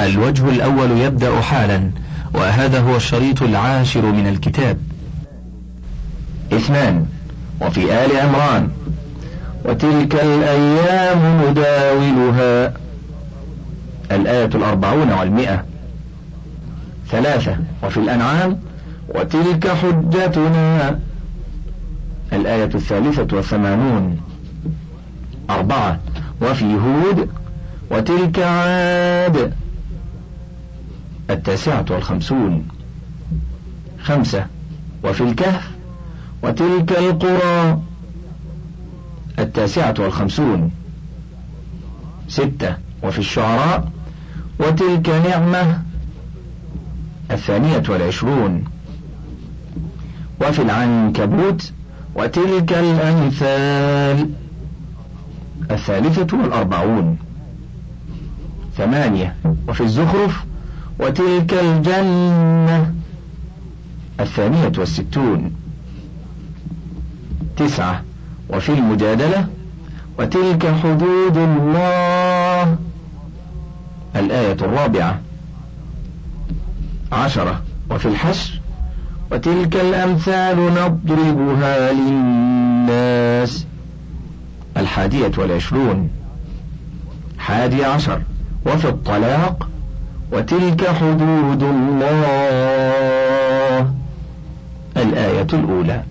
الوجه الأول يبدأ حالا، وهذا هو الشريط 10 من الكتاب. 2. وفي آل عمران: وتلك الأيام نداولها، الآية 40 و100. 3. وفي الأنعام: وتلك حجتنا، الآية 83. 4. وفي هود: وتلك عاد، 59. 5. وفي الكهف: وتلك القرى، 59. 6. وفي الشعراء: وتلك نعمة، 22. وفي العنكبوت: وتلك الأمثال، 43. 8. وفي الزخرف: وتلك الجنة، 62. 9. وفي المجادلة: وتلك حدود الله، الآية 4. 10. وفي الحشر: وتلك الأمثال نضربها للناس، 21. 11. وفي الطلاق: وتلك حدود الله، الآية الأولى.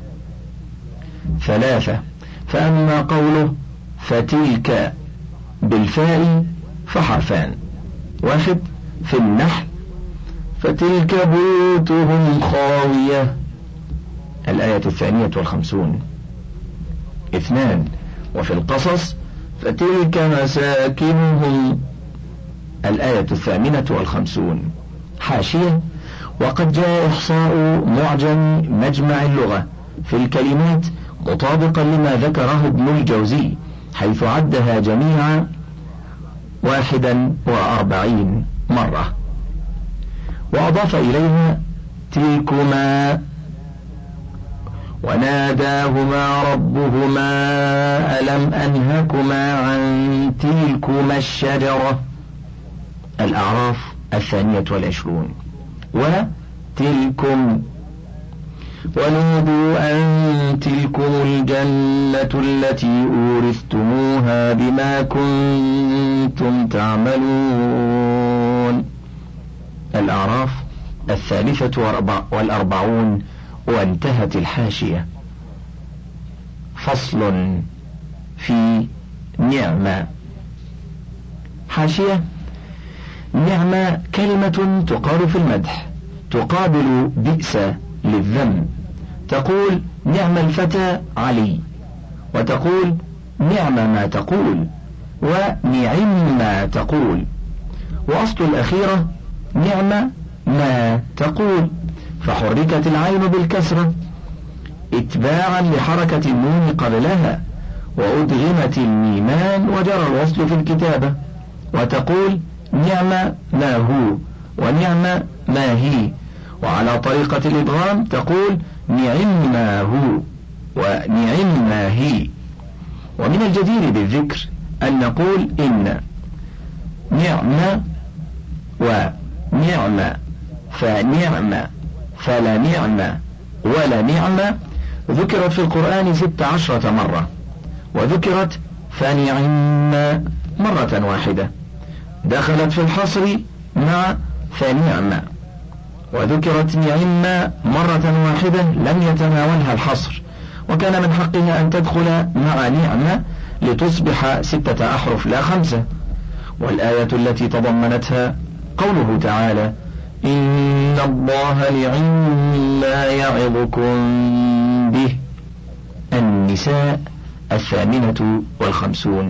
3. فأما قوله فتلك بالفاء فحرفان: 1. في النحل: فتلك بيوتهم خاوية، الآية 52. 2. وفي القصص: فتلك مساكنهم، الآية 58. حاشية: وقد جاء إحصاء معجم مجمع اللغة في الكلمات مطابقا لما ذكره ابن الجوزي، حيث عدها جميعا 41 مرة، وأضاف إليها تلكما، وناداهما ربهما ألم أنهكما عن تلكما الشجرة، الأعراف 22. وتلكم: ونودوا أن تلكم الجنة التي أورثتموها بما كنتم تعملون، الأعراف 43. وانتهت الحاشية. فصل في نعمة. حاشية: نعمة كلمة تقال في المدح، تقابل بئس للذم. تقول: نعم الفتى علي، وتقول: نعم ما تقول، ونعم ما تقول. وأصل الأخيرة: نعم ما تقول، فحركت العين بالكسرة اتباعا لحركة النون قبلها، وأدغمت الميمان وجرى الوصل في الكتابة. وتقول: نعم ما هو، ونعم ما هي. وعلى طريقة الإدغام تقول: نعم ما هو، ونعم ما هي. ومن الجدير بالذكر أن نقول إن نعم ونعم فنعم فلنعم ولنعم ذكرت في القرآن 16 مرة، وذكرت فنعم مرة واحدة، دخلت في الحصر مع فنعم، وذكرت نعم مرة واحدة لم يتناولها الحصر، وكان من حقها أن تدخل مع نعم لتصبح 6 أحرف لا 5. والآية التي تضمنتها قوله تعالى: إن الله نعم ما يعظكم به، النساء 58.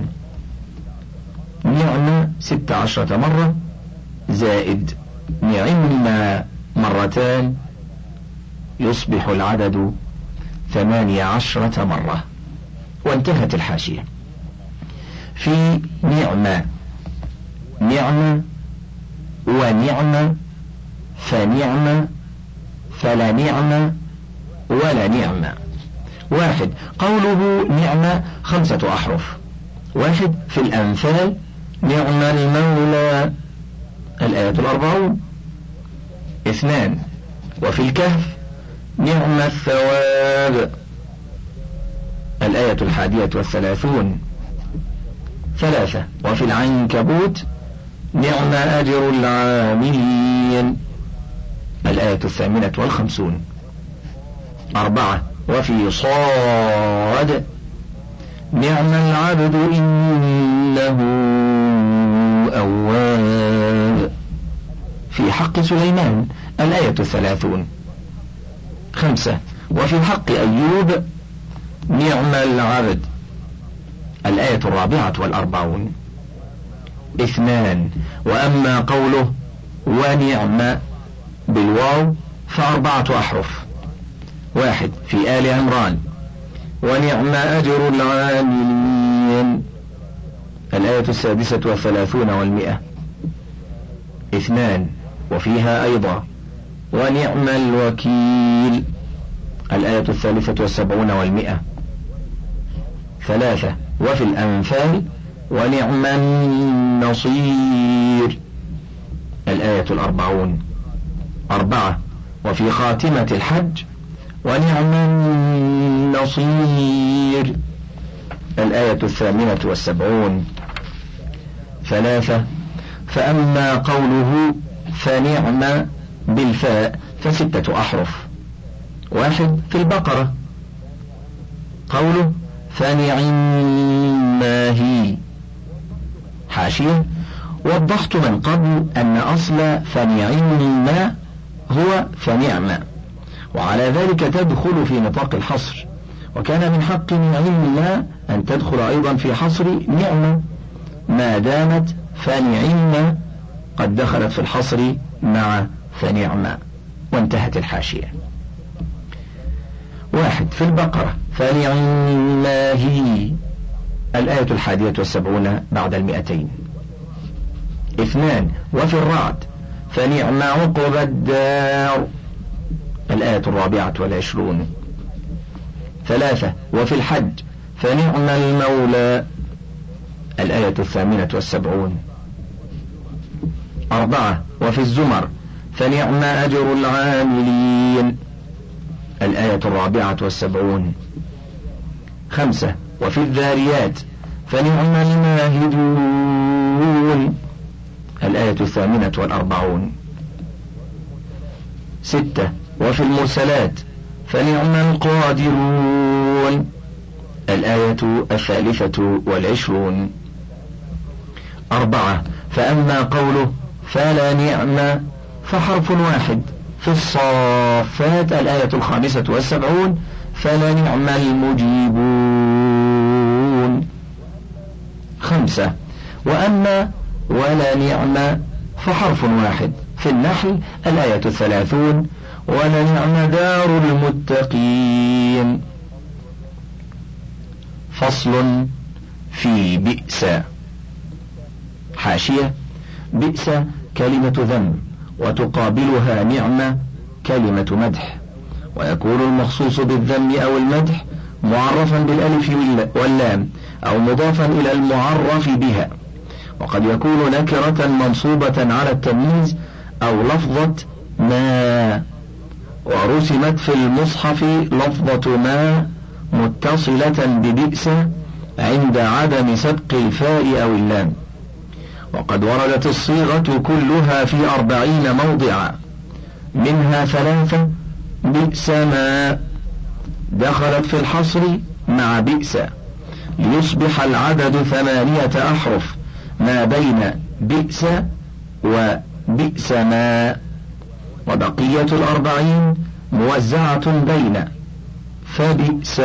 نعم 16 مرة زائد نعم مرتان يصبح العدد 18 مرة. وانتهت الحاشية. في نعمة: نعمة ونعمة فنعمة فلنعمة ولنعمة. 1. قوله نعمة 5 أحرف. 1. في الأنفال: نعم المولى، الآية 40. 2 وفي الكهف نعم الثواب، الآية 31. 3 وفي العنكبوت نعم أجر العاملين، الآية 58. 4 وفي صاد نعم العبد إنه أواب، في حق سليمان، الآية 30. 5 وفي حق أيوب نعم العبد، الآية 44. 2 وأما قوله ونعم بالواو ف4 أحرف. 1 في آل عمران ونعم أجر العاملين، الآية 36 و100. 2 وفيها أيضا ونعم الوكيل، الآية 73 و100. 3 وفي الأنفال ونعم النصير، الآية 40. 4 وفي خاتمة الحج ونعم النصير، الآية 78. 3 فأما قوله فنعم بالفاء ف6 أحرف. 1 في البقرة قوله فنعم هي. حاشية: وضحت من قبل أن أصل فنعم هو فنعم، وعلى ذلك تدخل في نطاق الحصر، وكان من حق نعم أن تدخل أيضا في حصر نعمة ما دامت فنعم قد دخلت في الحصر مع فنعم. وانتهت الحاشية. 1 في البقرة فنعم هي، الآية 71 بعد 200. 2 وفي الرعد فنعم عقبى الدار، الآية 24. 3 وفي الحج فنعم المولى، الآية 78. 4 وفي الزمر فنعم أجر العاملين، الآية 74. 5 وفي الذاريات فنعم الماهدون، الآية 48. 6 وفي المرسلات فنعم القادرون، الآية 23. 4 فأما قوله فلا نعم فحرف واحد. في الصافات الآية 75 فلا نعم المجيبون. 5 وأما ولا نعم فحرف واحد. في النحل الآية 30 ولا نعم دار المتقين. فصل في بئس. حاشية: بئس كلمة ذم، وتقابلها نعمة كلمة مدح، ويكون المخصوص بالذم أو المدح معرفا بالألف واللام أو مضافا إلى المعرف بها، وقد يكون نكرة منصوبة على التمييز أو لفظة ما، ورسمت في المصحف لفظة ما متصلة ببئس عند عدم سبق الفاء أو اللام. وقد وردت الصيغة كلها في 40 موضعا، منها 3 بئس ما دخلت في الحصر مع بئس، ليصبح العدد 8 أحرف ما بين بئس وبئس ما، وبقية 40 موزعة بين فبئس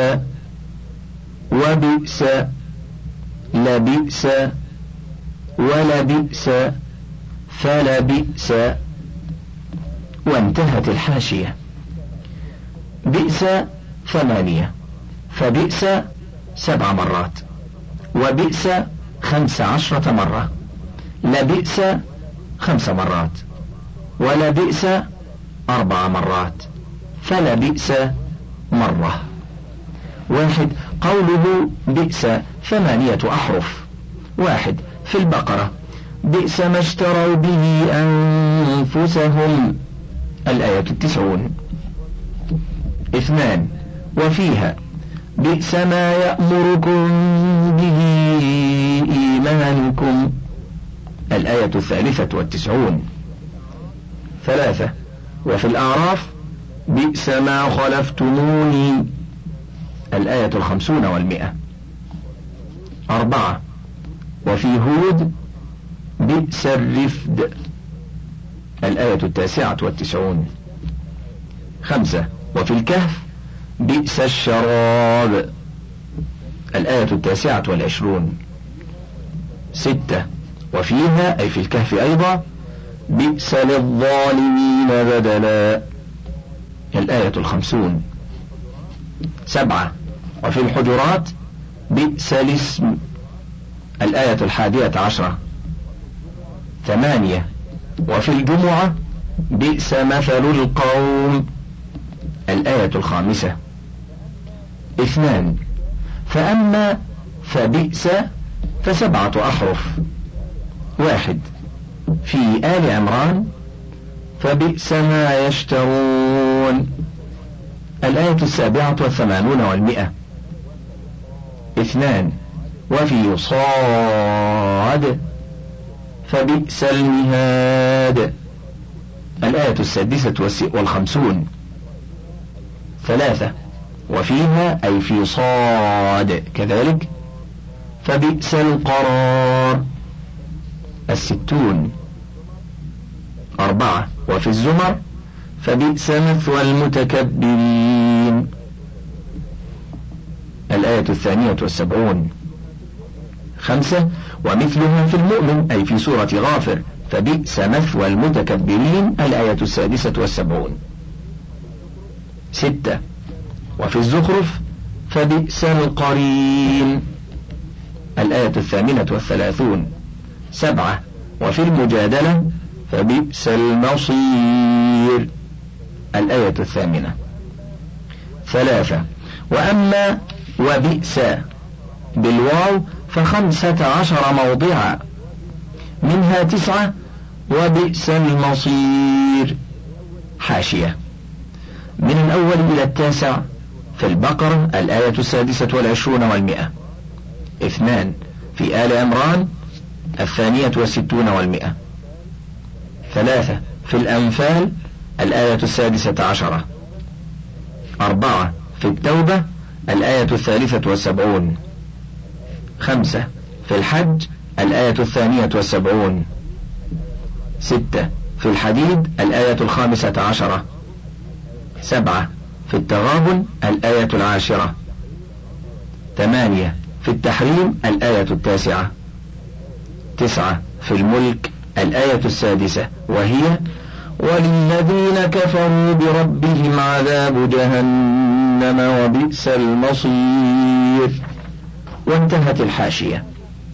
وبئس لبئس ولبئس فلبئس. وانتهت الحاشية. بئس 8، فبئس 7 مرات، وبئس 15 مرة، لبئس 5 مرات، ولبئس 4 مرات، فلبئس مرة. 1 قوله بئس 8 أحرف. 1 في البقرة بئس ما اشتروا به أنفسهم، الآية 90. 2. وفيها بئس ما يأمركم به إيمانكم، الآية 93. 3. وفي الأعراف بئس ما خلفتموني، الآية 50 و100. 4. وفي هود بئس الرفد، الآية 99. 5. وفي الكهف بئس الشراب، الآية 29. 6. وفيها أي في الكهف أيضا بئس للظالمين بدلا، الآية 50. 7. وفي الحجرات بئس الاسم، الآية 11. 8. وفي الجمعة بئس مثل القوم، الآية 5. 2. فأما فبئس ف7 أحرف. 1. في آل عمران فبئس ما يشترون، الآية 87 و100. 2. وفي صاد فبئس المهاد، الآية 56. 3. وفيها أي في صاد كذلك فبئس القرار، 60. 4. وفي الزمر فبئس مثوى المتكبرين، الآية 72. 5. ومثلها في المؤمن أي في سورة غافر فبئس مثوى المتكبرين، الآية 76. 6. وفي الزخرف فبئس القرين، الآية 38. 7. وفي المجادلة فبئس المصير، الآية 8. 3. وأما وبئس بالواو ف15 موضعا، منها 9 وبئس المصير. حاشية. من الأول إلى 9 في البقرة الآية 26 و100. 2. في آل عمران 62 و100. 3. في الأنفال الآية 16. 4. في التوبة الآية 73. 5. في الحج الآية 72. 6. في الحديد الآية 15. 7. في التغابن الآية 10. 8. في التحريم الآية 9. 9. في الملك الآية 6 وهي وللذين كفروا بربهم عذاب جهنم وبئس المصير. وانتهت الحاشية.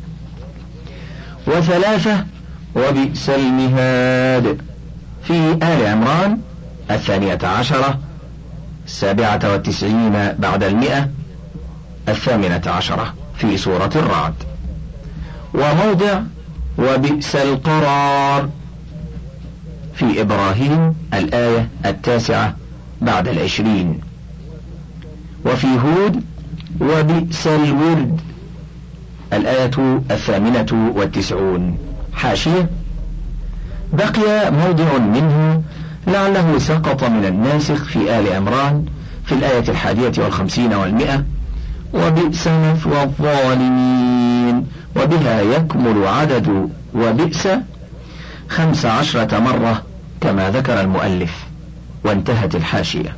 3. وبئس المهاد في آل عمران 12 97 بعد 100 18 في سورة الرعد. وموضع وبئس القرار في إبراهيم الآية 9 بعد 20. وفي هود وبئس الورد الآية 98. حاشية. بقي موضع منه لعله سقط من الناسخ في آل عمران في الآية 51 و100 وبئس مثوى الظالمين، وبها يكمل عدد وبئس 15 مرة كما ذكر المؤلف. وانتهت الحاشية.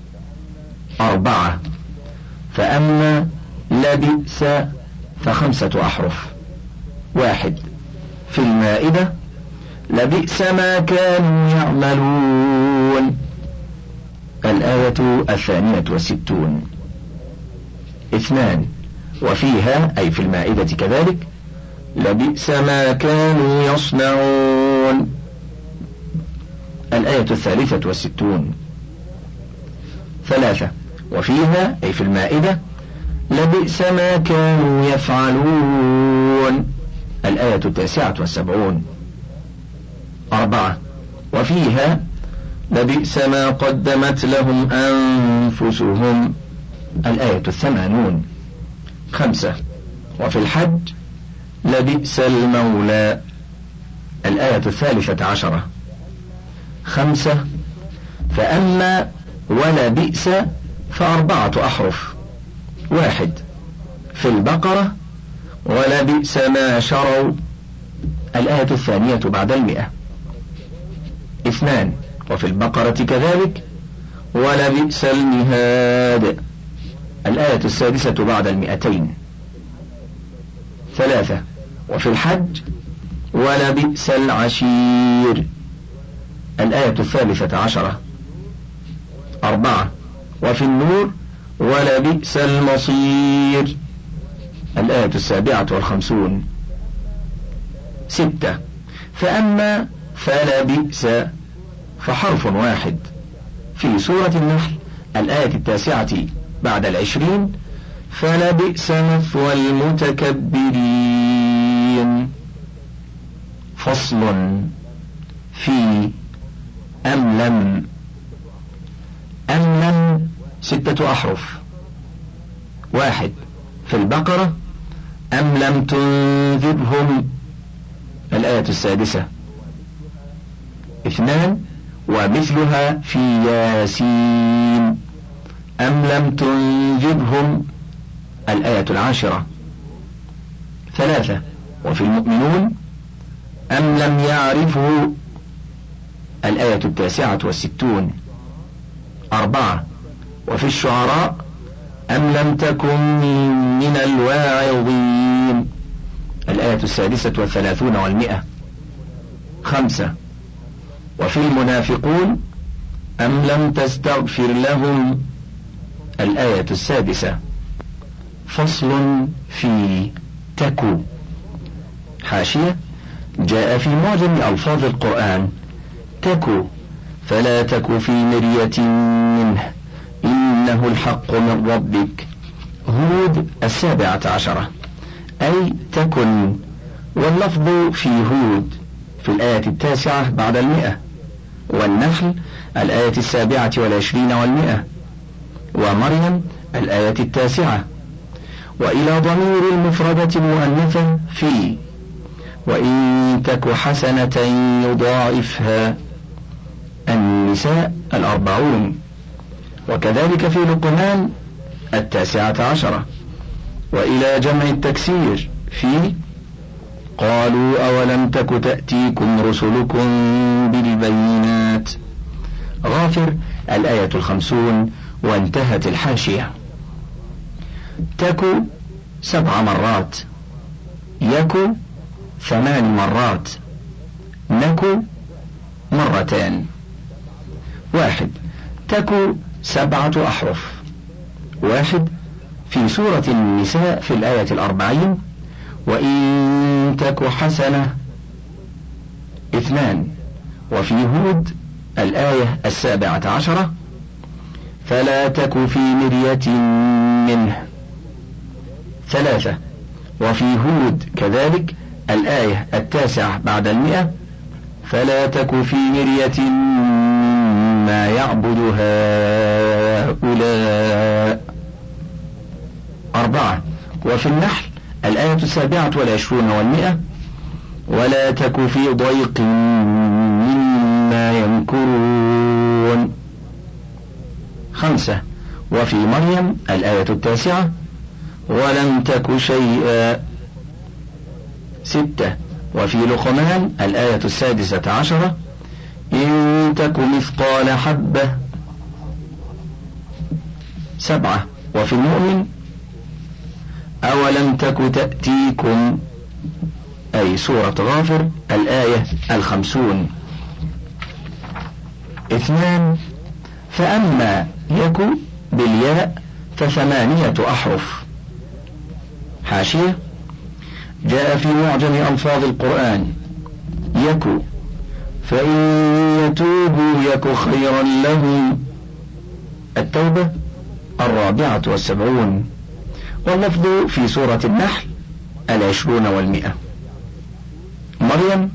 4. فأما لبئس ف5 أحرف. 1. في المائدة لبئس ما كانوا يعملون، الآية 62. 2. وفيها أي في المائدة كذلك لبئس ما كانوا يصنعون، الآية 63. 3. وفيها أي في المائدة لبئس ما كانوا يفعلون، الآية 79. 4. وفيها لبئس ما قدمت لهم أنفسهم، الآية 80. 5. وفي الحج لبئس المولى، الآية 13. 5. فأما ولبئس فأربعة أحرف. 1. في البقرة ولبئس ما شروا، الآية 2 بعد 100. 2. وفي البقرة كذلك ولبئس المهاد، الآية 6 بعد 200. 3. وفي الحج ولبئس العشير، الآية 13. 4. وفي النور ولبئس المصير، الآية 57. 6. فأما فلبئس فحرف واحد في سورة النحل، الآية 9 بعد 20. فلبئس مثوى المتكبرين. فصل في أم لم. أم لم 6 أحرف. 1. في البقرة أم لم تنذرهم، الآية 6. 2. ومثلها في ياسين أم لم تنذرهم، الآية 10. 3. وفي المؤمنون أم لم يعرفوا، الآية 69. 4. وفي الشعراء أم لم تكن من الواعظين، الآية 36 و100. 5. وفي المنافقون أم لم تستغفر لهم، الآية 6. فصل في تكو. حاشية: جاء في معجم ألفاظ القرآن تكو فلا تك في مرية منه إنه الحق من ربك، هود 17، أي تكن، واللفظ في هود في الآية 9 بعد 100، والنحل الآية 27 و100، ومريم الآية 9. وإلى ضمير المفردة المؤنثة في وإن تك حسنة يضاعفها، النساء 40. وكذلك في لقمان 19. وإلى جمع التكسير في قالوا أولم تك تأتيكم رسلكم بالبينات، غافر الآية 50. وانتهت الحاشية. تكو 7 مرات، يكو 8 مرات، نكو 2. 1. تكو 7 أحرف. 1. في سورة النساء في الآية 40 وإن تك حسنة. 2. وفي هود الآية 17 فلا تك في مرية منه. 3. وفي هود كذلك الآية 9 بعد 100 فلا تك في مرية مما يعبد هؤلاء. 4. وفي النحل الآية 27 و100 ولا تك في ضيق مما يمكرون. 5. وفي مريم الآية 9 ولم تك شيئا. 6. وفي لقمان الآية 16 إن تك مثقال حبة. 7. وفي المؤمن أولم تك تأتيكم، أي سورة غافر الآية 50. 2. فأما يك بالياء ف8 أحرف. حاشية: جاء في معجم ألفاظ القرآن يك فإن يتوبوا يك خيرا لهم، التوبة 74، واللفظ في سورة النحل 20 و100. مريم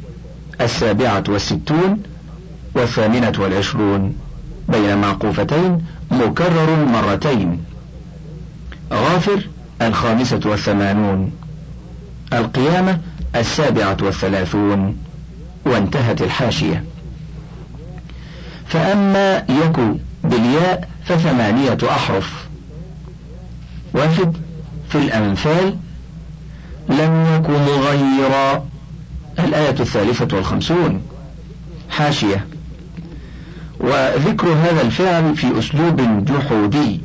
67 و28 بين معقوفتين مكرر مرتين. غافر 85. القيامة 37 وانتهت الحاشية. فأما يك بالياء ف8 أحرف. 1 في الأنفال لم يك مغيرا، الآية 53. حاشية. وذكر هذا الفعل في أسلوب جحودي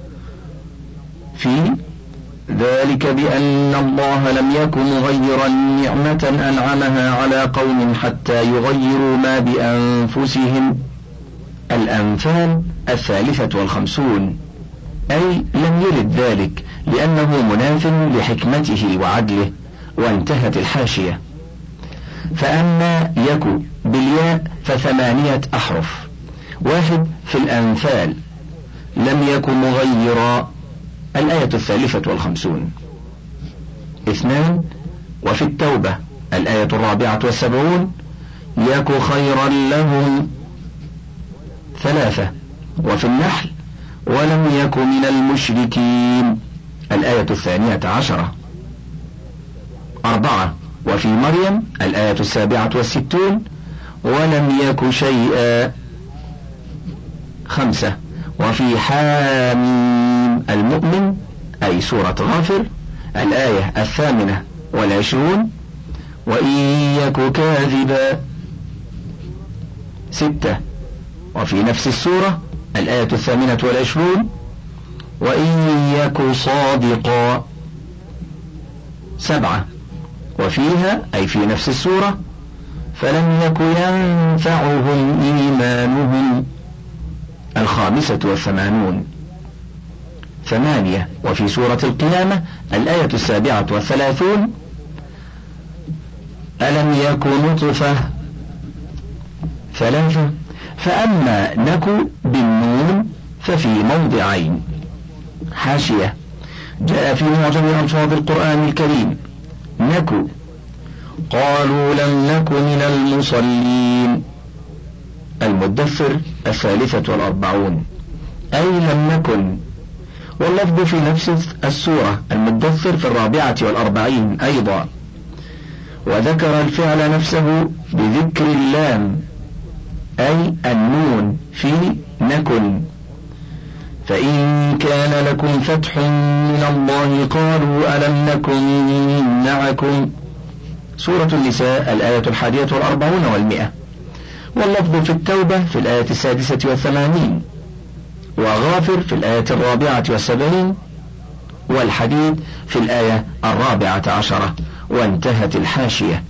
في ذلك بأن الله لم يك مغيرا نعمة أنعمها على قوم حتى يغيروا ما بأنفسهم. الأنفال 53. أي لم يرد ذلك لأنه مناف لحكمته وعدله، وانتهت الحاشية. فأما يك بالياء ف8 أحرف. 1 في الأنفال لم يك مغيرا، الآية 53. 2 وفي التوبة الآية 74 يك خيرا لهم. 3 وفي النحل ولم يك من المشركين، الآية 12. 4 وفي مريم الآية 67 ولم يك شيئا. 5 وفي حاميم المؤمن أي سورة غافر الآية 28 وإن يك كاذبا. 6 وفي نفس السورة الآية 28 وإن يك صادقا. 7 وفيها أي في نفس السورة فلم يك ينفعهم إيمانهم، 85. 8 وفي سورة القيامة الآية 37 ألم يك نطفة. 3 فأما نك بالنون ففي موضعين. حاشية. جاء في معجم ألفاظ القرآن الكريم نك قالوا لم نك من المصلين. المدثر 43 أي لم نكن، واللفظ في نفس السورة المدثر في 44 أيضا. وذكر الفعل نفسه بذكر اللام أي النون في نكن. فإن كان لكم فتح من الله قالوا ألم نكن معكم. سورة النساء الآية 41 و100. واللفظ في التوبة في الآية 86 وغافر في الآية 74 والحديد في الآية 14 وانتهت الحاشية.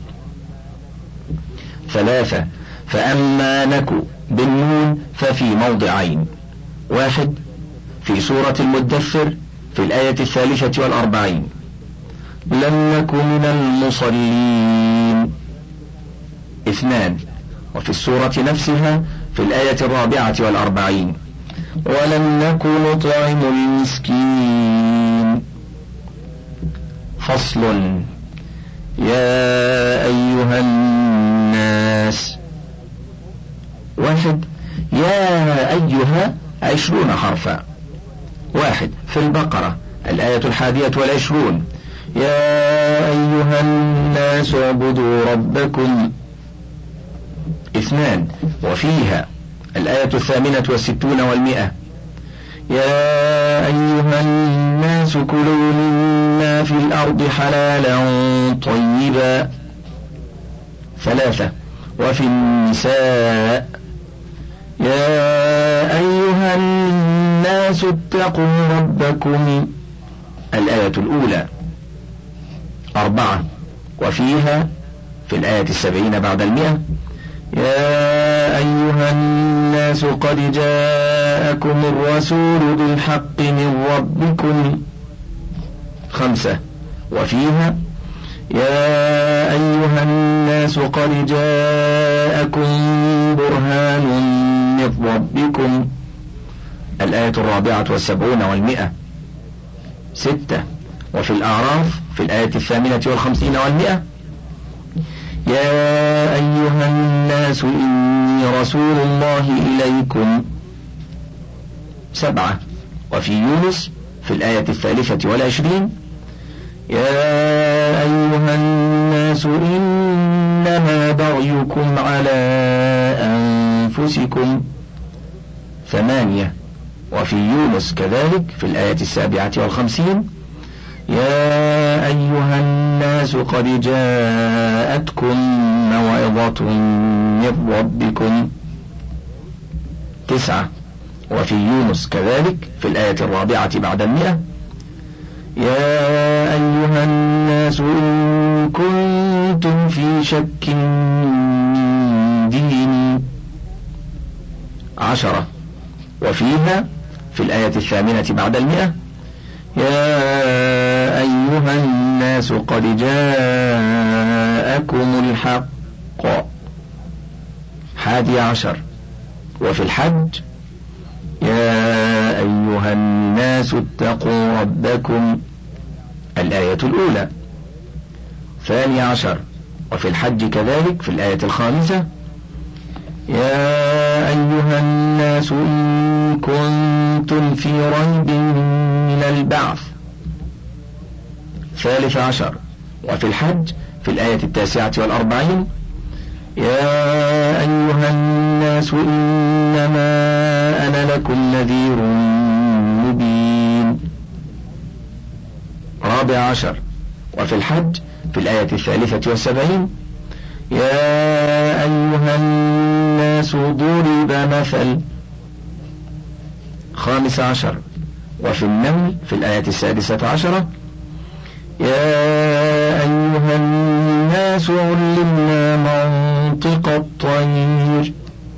3 فأما نك بالنون ففي موضعين. 1 في سورة المدثر في الآية 43 لم نك من المصلين. 2 وفي السورة نفسها في الآية 44 ولم نك نطعم المسكين. فصل. يا أيها الناس. 1 يا أيها 20 حرفا. 1 في البقرة الآية 21 يا أيها الناس اعبدوا ربكم. 2 وفيها الآية 68 و100 يا أيها الناس كلوا مما في الأرض حلالا طيبا. 3 وفي النساء يا أيها الناس اتقوا ربكم، الآية الأولى. 4 وفيها في الآية 70 بعد 100 يا أيها الناس قد جاءكم الرسول بالحق من ربكم. 5 وفيها يا أيها الناس قد جاءكم برهان من ربكم، الآية 74 و100. 6 وفي الأعراف في الآية 58 و100 يا أيها الناس إني رسول الله إليكم 7. وفي يونس في الآية 23 يا أيها الناس إنما بغيكم على أنفسكم 8. وفي يونس كذلك في الآية 57 يا أيها الناس قد جاءتكم موعظة من ربكم 9. وفي يونس كذلك في الآية 4 بعد 100 يا أيها الناس إن كنتم في شك من ديني 10. وفيها في الآية 8 بعد 100 يا أيها الناس قد جاءكم الحق 11. وفي الحج يا أيها الناس اتقوا ربكم الآية الأولى 12. وفي الحج كذلك في الآية 5 يا أيها الناس إن كنتم في ريب من البعث 13. وفي الحج في الآية 49 يا أيها الناس إنما أنا لكم نذير مبين 14. وفي الحج في الآية 73 يا أيها الناس ضرب مثل 15. وفي النمل في الآية 16 يا أيها الناس علمنا منطق الطير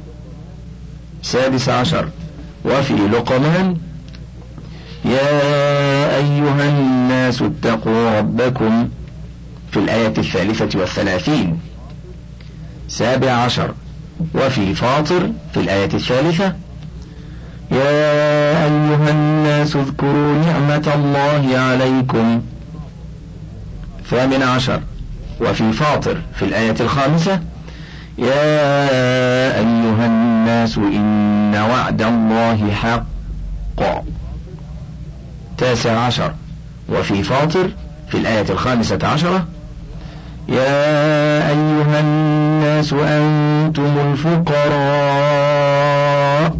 16. وفي لقمان يا أيها الناس اتقوا ربكم في الآية 33 17. وفي فاطر في الآية 3 يا أيها الناس اذكروا نعمة الله عليكم 18. وفي فاطر في الآية 5 يا أيها الناس إن وعد الله حق 19. وفي فاطر في الآية 15 يا أيها الناس أنتم الفقراء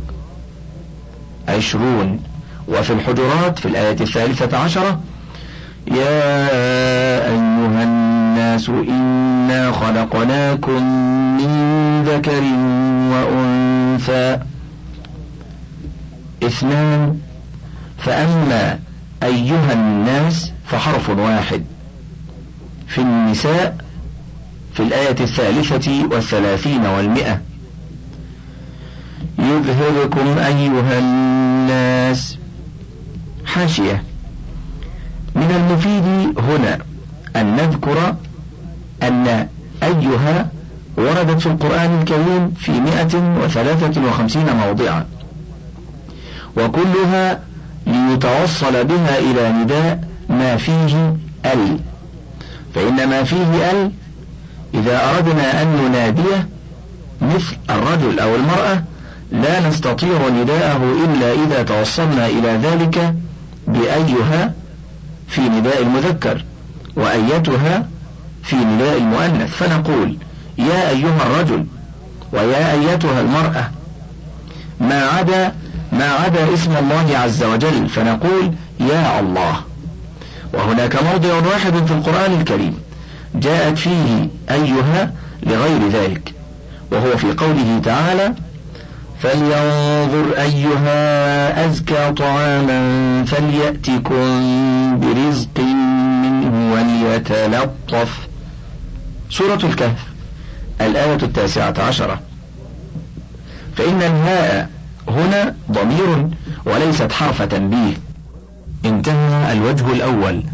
20. وفي الحجرات في الآية 13 يا أيها الناس إنا خلقناكم من ذكر وأنثى 2. فأما أيها الناس فحرف واحد. في النساء في الآية 33 والمئة يذهبكم أيها الناس. حاشية: من المفيد هنا أن نذكر أن أيها وردت في القرآن الكريم في 153 موضعا، وكلها ليتوصل بها إلى نداء ما فيه ال، فإن ما فيه ال إذا أردنا أن نناديه مثل الرجل أو المرأة لا نستطيع نداءه إلا إذا توصلنا إلى ذلك بأيها في نداء المذكر وأيتها في نداء المؤنث، فنقول يا أيها الرجل ويا أيتها المرأة، ما عدا اسم الله عز وجل فنقول يا الله. وهناك موضع واحد في القرآن الكريم جاءت فيه أيها لغير ذلك، وهو في قوله تعالى: فلينظر أيها أزكى طعاما فليأتكم برزق منه وليتلطف. سورة الكهف الآية 19. فإن الهاء هنا ضمير وليست حرف تنبيه. انتهى الوجه الأول.